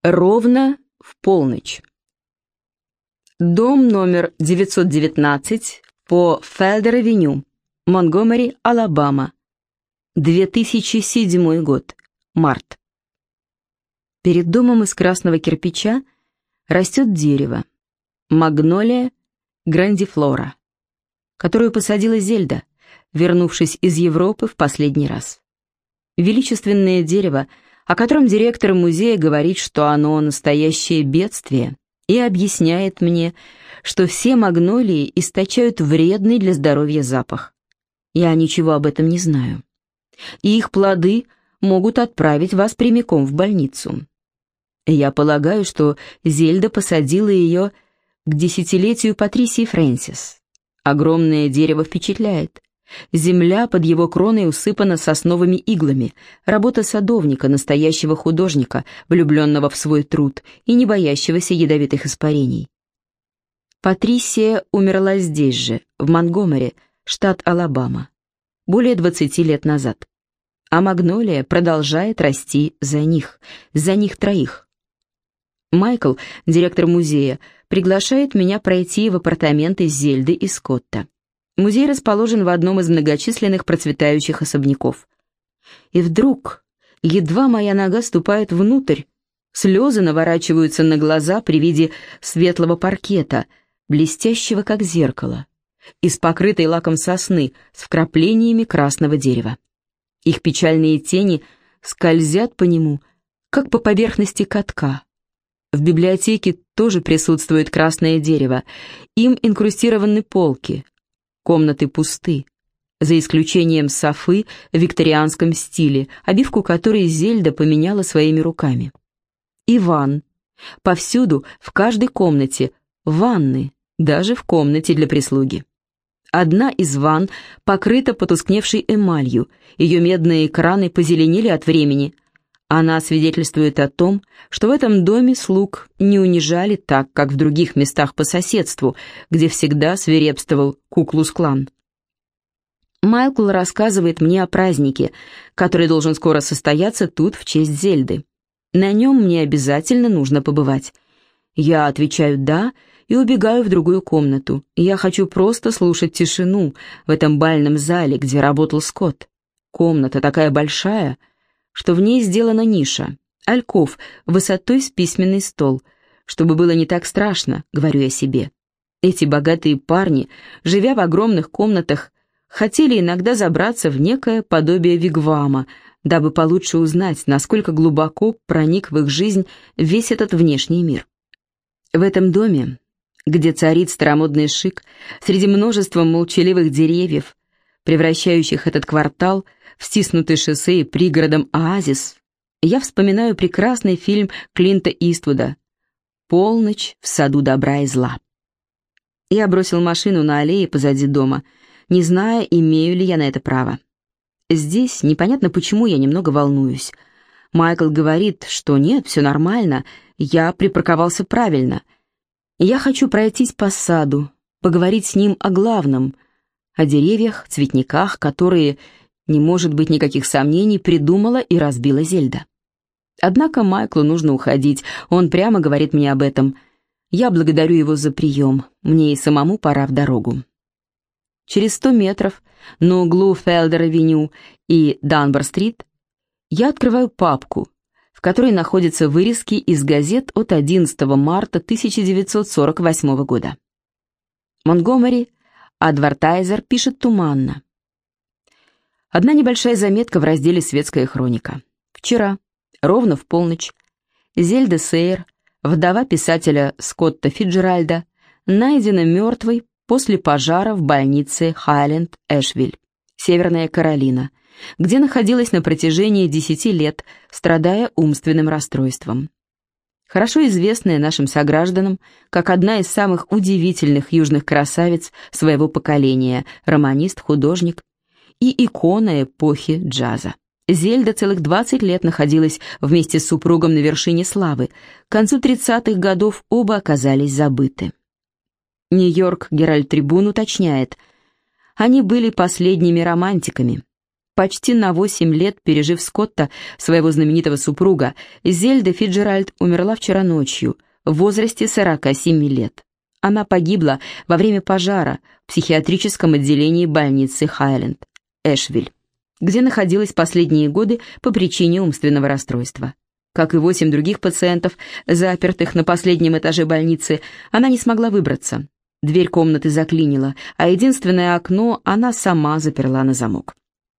Ровно в полночь. Дом номер 919 по Фелдер-авеню, Монтгомери, Алабама. 2007 год. Март. Перед домом из красного кирпича растет дерево. Магнолия грандифлора, которую посадила Зельда, вернувшись из Европы в последний раз. Величественное дерево, о котором директор музея говорит, что оно настоящее бедствие, и объясняет мне, что все магнолии источают вредный для здоровья запах. Я ничего об этом не знаю. И их плоды могут отправить вас прямиком в больницу. Я полагаю, что Зельда посадила ее к 10-летию Патрисии Фрэнсис. Огромное дерево впечатляет. Земля под его кроной усыпана сосновыми иглами, работа садовника, настоящего художника, влюбленного в свой труд и не боящегося ядовитых испарений. Патрисия умерла здесь же, в Монтгомери, штат Алабама, более 20 лет назад. А магнолия продолжает расти за них троих. Майкл, директор музея, приглашает меня пройти в апартаменты Зельды и Скотта. Музей расположен в одном из многочисленных процветающих особняков. И вдруг, едва моя нога ступает внутрь, слезы наворачиваются на глаза при виде светлого паркета, блестящего как зеркало, из покрытой лаком сосны с вкраплениями красного дерева. Их печальные тени скользят по нему, как по поверхности катка. В библиотеке тоже присутствует красное дерево, им инкрустированы полки. Комнаты пусты, за исключением софы в викторианском стиле, обивку которой Зельда поменяла своими руками. И ванн. Повсюду, в каждой комнате, ванны, даже в комнате для прислуги. Одна из ванн покрыта потускневшей эмалью, ее медные экраны позеленели от времени. Она свидетельствует о том, что в этом доме слуг не унижали так, как в других местах по соседству, где всегда свирепствовал Ку-клукс-клан. Майкл рассказывает мне о празднике, который должен скоро состояться тут в честь Зельды. На нем мне обязательно нужно побывать. Я отвечаю «да» и убегаю в другую комнату. Я хочу просто слушать тишину в этом бальном зале, где работал Скотт. Комната такая большая, что в ней сделана ниша, альков высотой с письменный стол, чтобы было не так страшно, говорю я себе. Эти богатые парни, живя в огромных комнатах, хотели иногда забраться в некое подобие вигвама, дабы получше узнать, насколько глубоко проник в их жизнь весь этот внешний мир. В этом доме, где царит старомодный шик, среди множества молчаливых деревьев, превращающих этот квартал в стиснутый шоссе и пригородом оазис, я вспоминаю прекрасный фильм Клинта Иствуда «Полночь в саду добра и зла». Я бросил машину на аллее позади дома, не зная, имею ли я на это право. Здесь непонятно почему я немного волнуюсь. Майкл говорит, что нет, все нормально, я припарковался правильно. Я хочу пройтись по саду, поговорить с ним о главном, о деревьях, цветниках, которые, не может быть никаких сомнений, придумала и разбила Зельда. Однако Майклу нужно уходить, он прямо говорит мне об этом. Я благодарю его за прием, мне и самому пора в дорогу. Через 100 метров на углу Фелдер-авеню и Данбор-стрит я открываю папку, в которой находятся вырезки из газет от 11 марта 1948 года. Монтгомери Адвертайзер пишет туманно. Одна небольшая заметка в разделе «Светская хроника». Вчера, ровно в полночь, Зельда Сейер, вдова писателя Скотта Фицджеральда, найдена мертвой после пожара в больнице Хайленд-Эшвиль, Северная Каролина, где находилась на протяжении 10 лет, страдая умственным расстройством. Хорошо известная нашим согражданам как одна из самых удивительных южных красавиц своего поколения, романист, художник и икона эпохи джаза. Зельда целых 20 лет находилась вместе с супругом на вершине славы. К концу 30-х годов оба оказались забыты. Нью-Йорк Геральд Трибун уточняет, они были последними романтиками. Почти на 8 лет пережив Скотта, своего знаменитого супруга, Зельда Фицджеральд умерла вчера ночью, в возрасте 47 лет. Она погибла во время пожара в психиатрическом отделении больницы Хайленд, Эшвиль, где находилась последние годы по причине умственного расстройства. Как и 8 других пациентов, запертых на последнем этаже больницы, она не смогла выбраться. Дверь комнаты заклинила, а единственное окно она сама заперла на замок.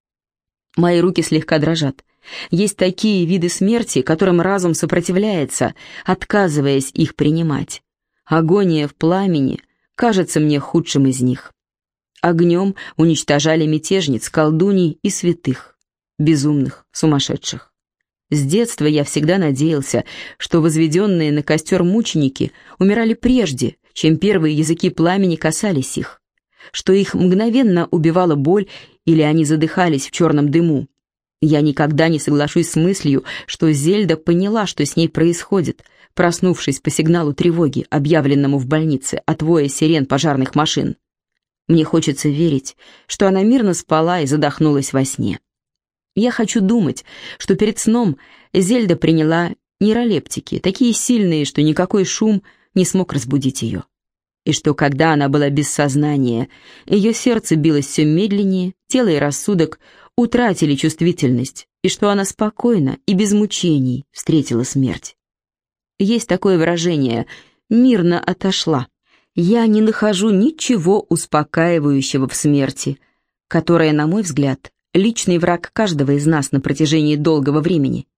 Мои руки слегка дрожат. Есть такие виды смерти, которым разум сопротивляется, отказываясь их принимать. Агония в пламени кажется мне худшим из них. Огнем уничтожали мятежниц, колдуней и святых, безумных, сумасшедших. С детства я всегда надеялся, что возведенные на костер мученики умирали прежде, чем первые языки пламени касались их, что их мгновенно убивала боль или они задыхались в черном дыму. Я никогда не соглашусь с мыслью, что Зельда поняла, что с ней происходит, проснувшись по сигналу тревоги, объявленному в больнице от воя сирен пожарных машин. Мне хочется верить, что она мирно спала и задохнулась во сне. Я хочу думать, что перед сном Зельда приняла нейролептики, такие сильные, что никакой шум не смог разбудить ее. И что, когда она была без сознания, ее сердце билось все медленнее, тело и рассудок утратили чувствительность, и что она спокойно и без мучений встретила смерть. Есть такое выражение «мирно отошла». Я не нахожу ничего успокаивающего в смерти, которая, на мой взгляд, личный враг каждого из нас на протяжении долгого времени.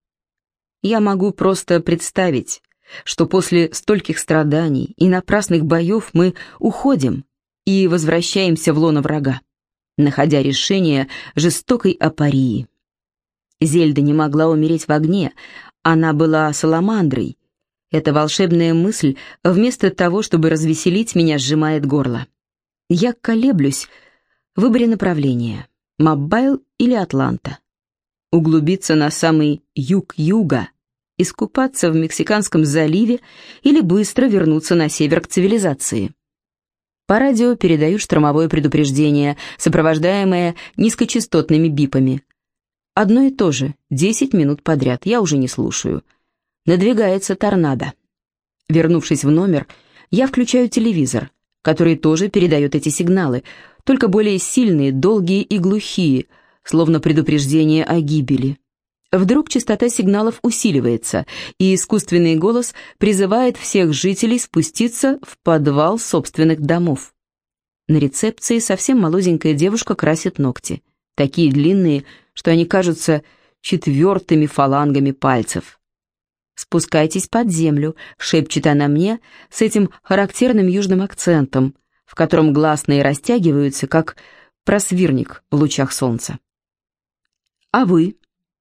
Я могу просто представить, что после стольких страданий и напрасных боев мы уходим и возвращаемся в лоно врага, находя решение жестокой апории. Зельда не могла умереть в огне, она была саламандрой. Эта волшебная мысль, вместо того, чтобы развеселить меня, сжимает горло. Я колеблюсь в выборе направления — Мобайл или Атланта. Углубиться на самый юг юга, искупаться в Мексиканском заливе или быстро вернуться на север к цивилизации. По радио передают штормовое предупреждение, сопровождаемое низкочастотными бипами. Одно и то же, 10 минут подряд, я уже не слушаю. Надвигается торнадо. Вернувшись в номер, я включаю телевизор, который тоже передает эти сигналы, только более сильные, долгие и глухие, словно предупреждение о гибели. Вдруг частота сигналов усиливается, и искусственный голос призывает всех жителей спуститься в подвал собственных домов. На рецепции совсем молоденькая девушка красит ногти, такие длинные, что они кажутся 4 фалангами пальцев. «Спускайтесь под землю», — шепчет она мне с этим характерным южным акцентом, в котором гласные растягиваются, как просвирник в лучах солнца. «А вы?»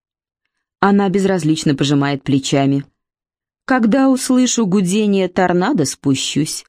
Она безразлично пожимает плечами. «Когда услышу гудение торнадо, спущусь».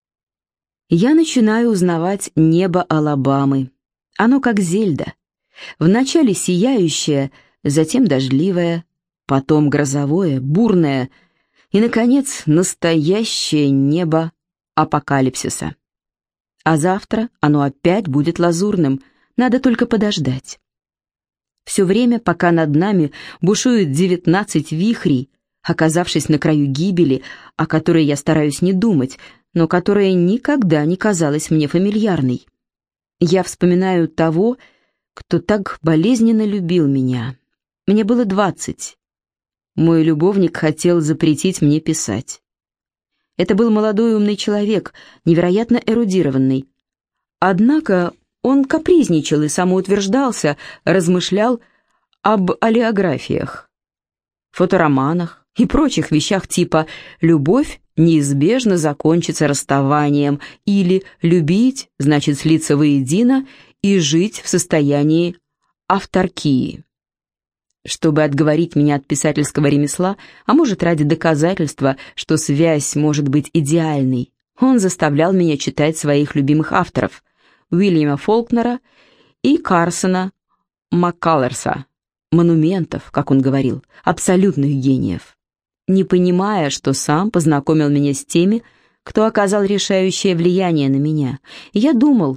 Я начинаю узнавать небо Алабамы. Оно как Зельда. Вначале сияющее, затем дождливое, потом грозовое, бурное и, наконец, настоящее небо апокалипсиса. А завтра оно опять будет лазурным, надо только подождать. Все время, пока над нами бушуют 19 вихрей, оказавшись на краю гибели, о которой я стараюсь не думать, но которая никогда не казалась мне фамильярной. Я вспоминаю того, кто так болезненно любил меня. Мне было 20. Мой любовник хотел запретить мне писать. Это был молодой умный человек, невероятно эрудированный. Однако он капризничал и самоутверждался, размышлял об олеографиях, фотороманах и прочих вещах типа «любовь неизбежно закончится расставанием» или «любить значит слиться воедино и жить в состоянии авторкии». Чтобы отговорить меня от писательского ремесла, а может ради доказательства, что связь может быть идеальной, он заставлял меня читать своих любимых авторов Уильяма Фолкнера и Карсона Маккаллерса, монументов, как он говорил, абсолютных гениев, не понимая, что сам познакомил меня с теми, кто оказал решающее влияние на меня. Я думал,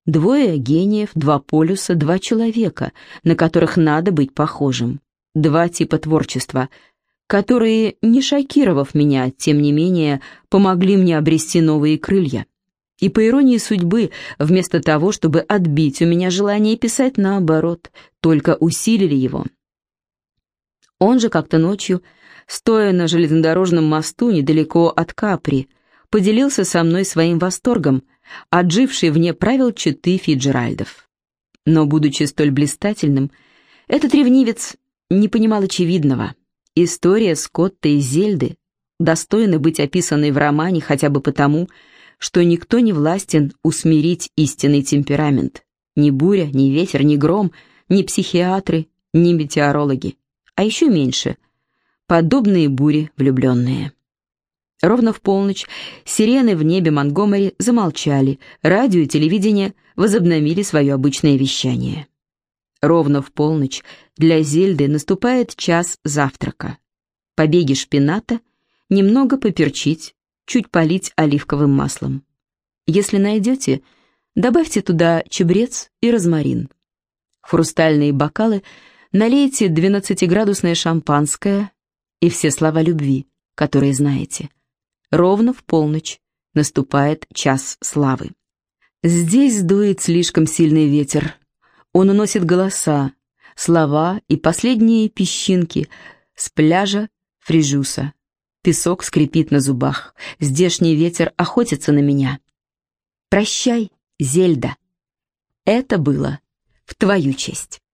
Двое гениев, два полюса, два человека, на которых надо быть похожим. Два типа творчества, которые, не шокировав меня, тем не менее, помогли мне обрести новые крылья. И по иронии судьбы, вместо того, чтобы отбить у меня желание писать, наоборот, только усилили его. Он же как-то ночью, стоя на железнодорожном мосту недалеко от Капри, поделился со мной своим восторгом, отживший вне правил четы Фицджеральдов. Но, будучи столь блистательным, этот ревнивец не понимал очевидного. История Скотта и Зельды достойна быть описанной в романе хотя бы потому, что никто не властен усмирить истинный темперамент. Ни буря, ни ветер, ни гром, ни психиатры, ни метеорологи. А еще меньше — подобные бури влюбленные. Ровно в полночь сирены в небе Монтгомери замолчали, радио и телевидение возобновили свое обычное вещание. Ровно в полночь для Зельды наступает час завтрака. Побеги шпината немного поперчить, чуть полить оливковым маслом. Если найдете, добавьте туда чабрец и розмарин. В хрустальные бокалы налейте 12-градусное шампанское и все слова любви, которые знаете. Ровно в полночь наступает час славы. Здесь дует слишком сильный ветер. Он уносит голоса, слова и последние песчинки с пляжа Фрижуса. Песок скрипит на зубах. Здешний ветер охотится на меня. Прощай, Зельда. Это было в твою честь.